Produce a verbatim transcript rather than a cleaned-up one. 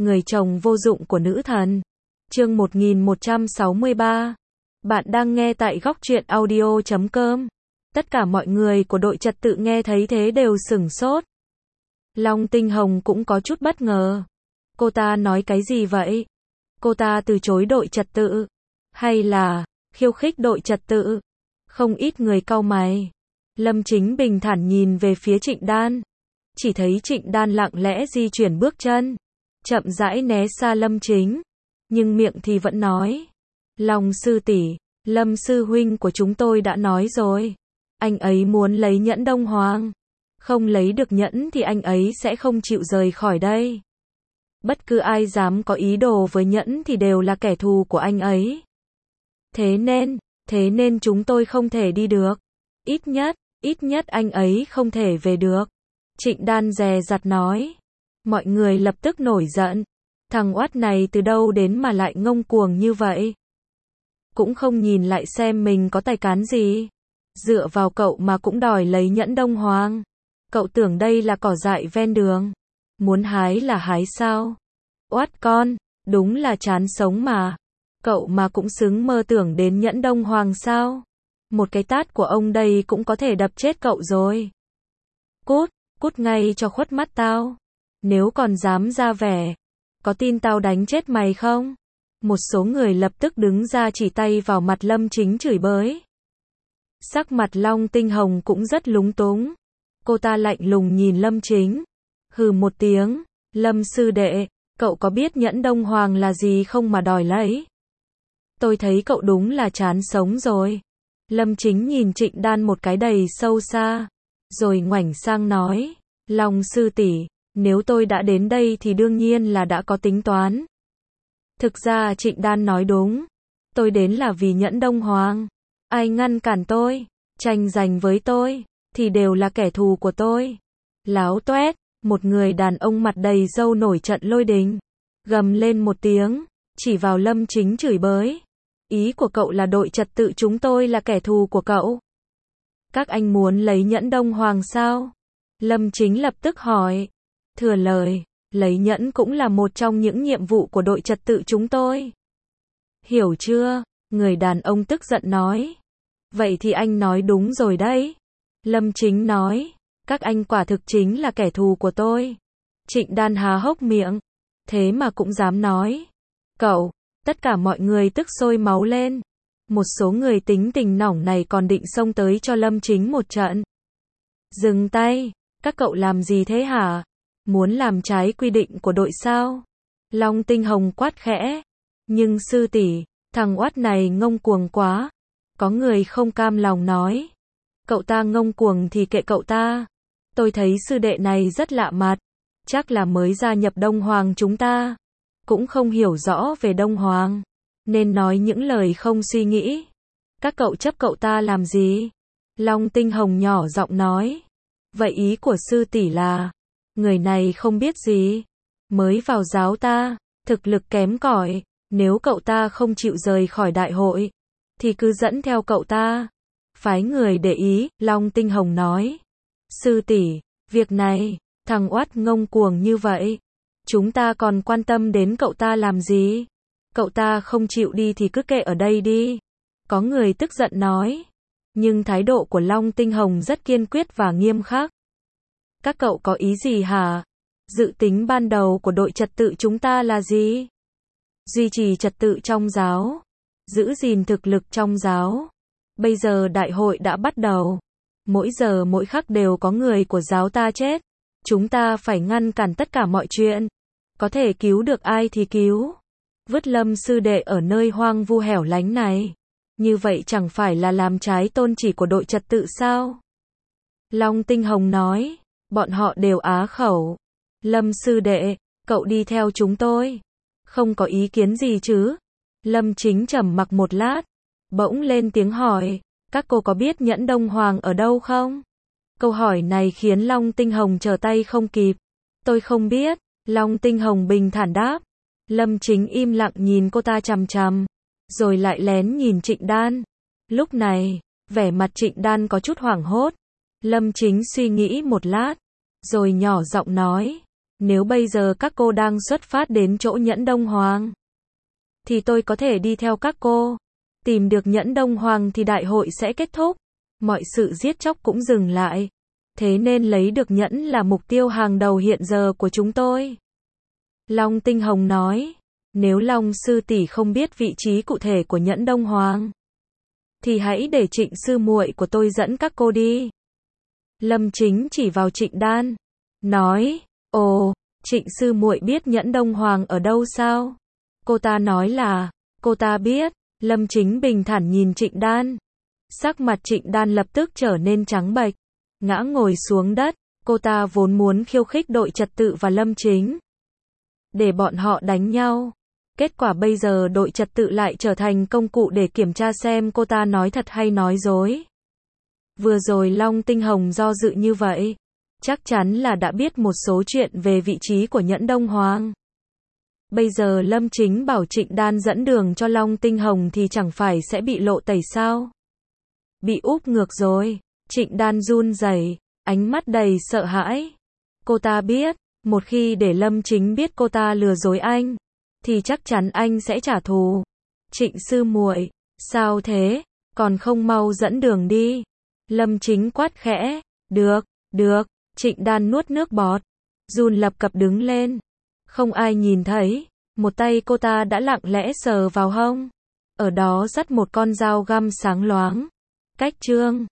Người chồng vô dụng của nữ thần. Chương một nghìn một trăm sáu mươi ba. Bạn đang nghe tại góc truyện audio chấm com. Tất cả mọi người của đội trật tự nghe thấy thế đều sửng sốt. Long Tinh Hồng cũng có chút bất ngờ. Cô ta nói cái gì vậy? Cô ta từ chối đội trật tự? Hay là khiêu khích đội trật tự? Không ít người cau mày. Lâm Chính bình thản nhìn về phía Trịnh Đan. Chỉ thấy Trịnh Đan lặng lẽ di chuyển bước chân, chậm rãi né xa Lâm Chính, nhưng miệng thì vẫn nói: Long sư tỷ, Lâm sư huynh của chúng tôi đã nói rồi, anh ấy muốn lấy nhẫn Đông Hoàng, không lấy được nhẫn thì anh ấy sẽ không chịu rời khỏi đây. Bất cứ ai dám có ý đồ với nhẫn thì đều là kẻ thù của anh ấy. Thế nên, thế nên chúng tôi không thể đi được. Ít nhất, ít nhất anh ấy không thể về được. Trịnh Đan dè dặt nói. Mọi người lập tức nổi giận. Thằng oát này từ đâu đến mà lại ngông cuồng như vậy? Cũng không nhìn lại xem mình có tài cán gì. Dựa vào cậu mà cũng đòi lấy nhẫn Đông Hoàng. Cậu tưởng đây là cỏ dại ven đường. Muốn hái là hái sao? Oát con, đúng là chán sống mà. Cậu mà cũng xứng mơ tưởng đến nhẫn Đông Hoàng sao? Một cái tát của ông đây cũng có thể đập chết cậu rồi. Cút, cút ngay cho khuất mắt tao. Nếu còn dám ra vẻ, có tin tao đánh chết mày không? Một số người lập tức đứng ra chỉ tay vào mặt Lâm Chính chửi bới. Sắc mặt Long Tinh Hồng cũng rất lúng túng. Cô ta lạnh lùng nhìn Lâm Chính. Hừ một tiếng, Lâm sư đệ, cậu có biết nhẫn Đông Hoàng là gì không mà đòi lấy? Tôi thấy cậu đúng là chán sống rồi. Lâm Chính nhìn Trịnh Đan một cái đầy sâu xa, rồi ngoảnh sang nói, Long sư tỷ, nếu tôi đã đến đây thì đương nhiên là đã có tính toán. Thực ra Trịnh Đan nói đúng, tôi đến là vì nhẫn Đông Hoàng. Ai ngăn cản tôi, tranh giành với tôi, thì đều là kẻ thù của tôi. Láo toét, một người đàn ông mặt đầy râu nổi trận lôi đình, gầm lên một tiếng, chỉ vào Lâm Chính chửi bới. Ý của cậu là đội trật tự chúng tôi là kẻ thù của cậu? Các anh muốn lấy nhẫn Đông Hoàng sao? Lâm Chính lập tức hỏi. Thừa lời, lấy nhẫn cũng là một trong những nhiệm vụ của đội trật tự chúng tôi. Hiểu chưa? Người đàn ông tức giận nói. Vậy thì anh nói đúng rồi đấy. Lâm Chính nói. Các anh quả thực chính là kẻ thù của tôi. Trịnh Đan há hốc miệng. Thế mà cũng dám nói. Cậu, tất cả mọi người tức sôi máu lên. Một số người tính tình nỏng này còn định xông tới cho Lâm Chính một trận. Dừng tay, các cậu làm gì thế hả? Muốn làm trái quy định của đội sao? Long Tinh Hồng quát khẽ. Nhưng sư tỷ, thằng oát này ngông cuồng quá. Có người không cam lòng nói. Cậu ta ngông cuồng thì kệ cậu ta. Tôi thấy sư đệ này rất lạ mặt. Chắc là mới gia nhập Đông Hoàng chúng ta. Cũng không hiểu rõ về Đông Hoàng. Nên nói những lời không suy nghĩ. Các cậu chấp cậu ta làm gì? Long Tinh Hồng nhỏ giọng nói. Vậy ý của sư tỷ là, người này không biết gì, mới vào giáo ta, thực lực kém cỏi, nếu cậu ta không chịu rời khỏi đại hội, thì cứ dẫn theo cậu ta. Phái người để ý, Long Tinh Hồng nói. Sư tỷ, việc này, thằng oát ngông cuồng như vậy, chúng ta còn quan tâm đến cậu ta làm gì? Cậu ta không chịu đi thì cứ kệ ở đây đi. Có người tức giận nói. Nhưng thái độ của Long Tinh Hồng rất kiên quyết và nghiêm khắc. Các cậu có ý gì hả? Dự tính ban đầu của đội trật tự chúng ta là gì? Duy trì trật tự trong giáo. Giữ gìn thực lực trong giáo. Bây giờ đại hội đã bắt đầu. Mỗi giờ mỗi khắc đều có người của giáo ta chết. Chúng ta phải ngăn cản tất cả mọi chuyện. Có thể cứu được ai thì cứu. Vứt Lâm sư đệ ở nơi hoang vu hẻo lánh này. Như vậy chẳng phải là làm trái tôn chỉ của đội trật tự sao? Long Tinh Hồng nói. Bọn họ đều á khẩu. Lâm sư đệ, cậu đi theo chúng tôi. Không có ý kiến gì chứ? Lâm Chính trầm mặc một lát. Bỗng lên tiếng hỏi. Các cô có biết nhẫn Đông Hoàng ở đâu không? Câu hỏi này khiến Long Tinh Hồng trở tay không kịp. Tôi không biết. Long Tinh Hồng bình thản đáp. Lâm Chính im lặng nhìn cô ta chằm chằm. Rồi lại lén nhìn Trịnh Đan. Lúc này, vẻ mặt Trịnh Đan có chút hoảng hốt. Lâm Chính suy nghĩ một lát. Rồi nhỏ giọng nói. Nếu bây giờ các cô đang xuất phát đến chỗ Nhẫn Đông Hoàng, thì tôi có thể đi theo các cô. Tìm được Nhẫn Đông Hoàng thì đại hội sẽ kết thúc. Mọi sự giết chóc cũng dừng lại. Thế nên lấy được nhẫn là mục tiêu hàng đầu hiện giờ của chúng tôi. Long Tinh Hồng nói, nếu Long sư tỷ không biết vị trí cụ thể của Nhẫn Đông Hoàng, thì hãy để Trịnh sư muội của tôi dẫn các cô đi. Lâm Chính chỉ vào Trịnh Đan, nói, ồ, Trịnh sư muội biết Nhẫn Đông Hoàng ở đâu sao? Cô ta nói là, cô ta biết. Lâm Chính bình thản nhìn Trịnh Đan. Sắc mặt Trịnh Đan lập tức trở nên trắng bệch, ngã ngồi xuống đất. Cô ta vốn muốn khiêu khích đội trật tự và Lâm Chính, để bọn họ đánh nhau. Kết quả bây giờ đội trật tự lại trở thành công cụ để kiểm tra xem cô ta nói thật hay nói dối. Vừa rồi Long Tinh Hồng do dự như vậy, chắc chắn là đã biết một số chuyện về vị trí của Nhẫn Đông Hoàng. Bây giờ Lâm Chính bảo Trịnh Đan dẫn đường cho Long Tinh Hồng thì chẳng phải sẽ bị lộ tẩy sao? Bị úp ngược rồi. Trịnh Đan run rẩy, ánh mắt đầy sợ hãi. Cô ta biết, một khi để Lâm Chính biết cô ta lừa dối anh, thì chắc chắn anh sẽ trả thù. Trịnh sư muội, sao thế? Còn không mau dẫn đường đi. Lâm Chính quát khẽ. Được, được. Trịnh Đan nuốt nước bọt, run lập cập đứng lên. Không ai nhìn thấy, một tay cô ta đã lặng lẽ sờ vào hông. Ở đó dắt một con dao găm sáng loáng. Cách chương